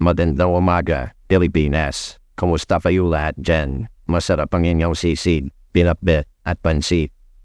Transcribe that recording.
Magandang umaga, Pilipinas. Kumusta kayo lahat dyan? Masarap ang inyong sisid, pinakbet at pansit.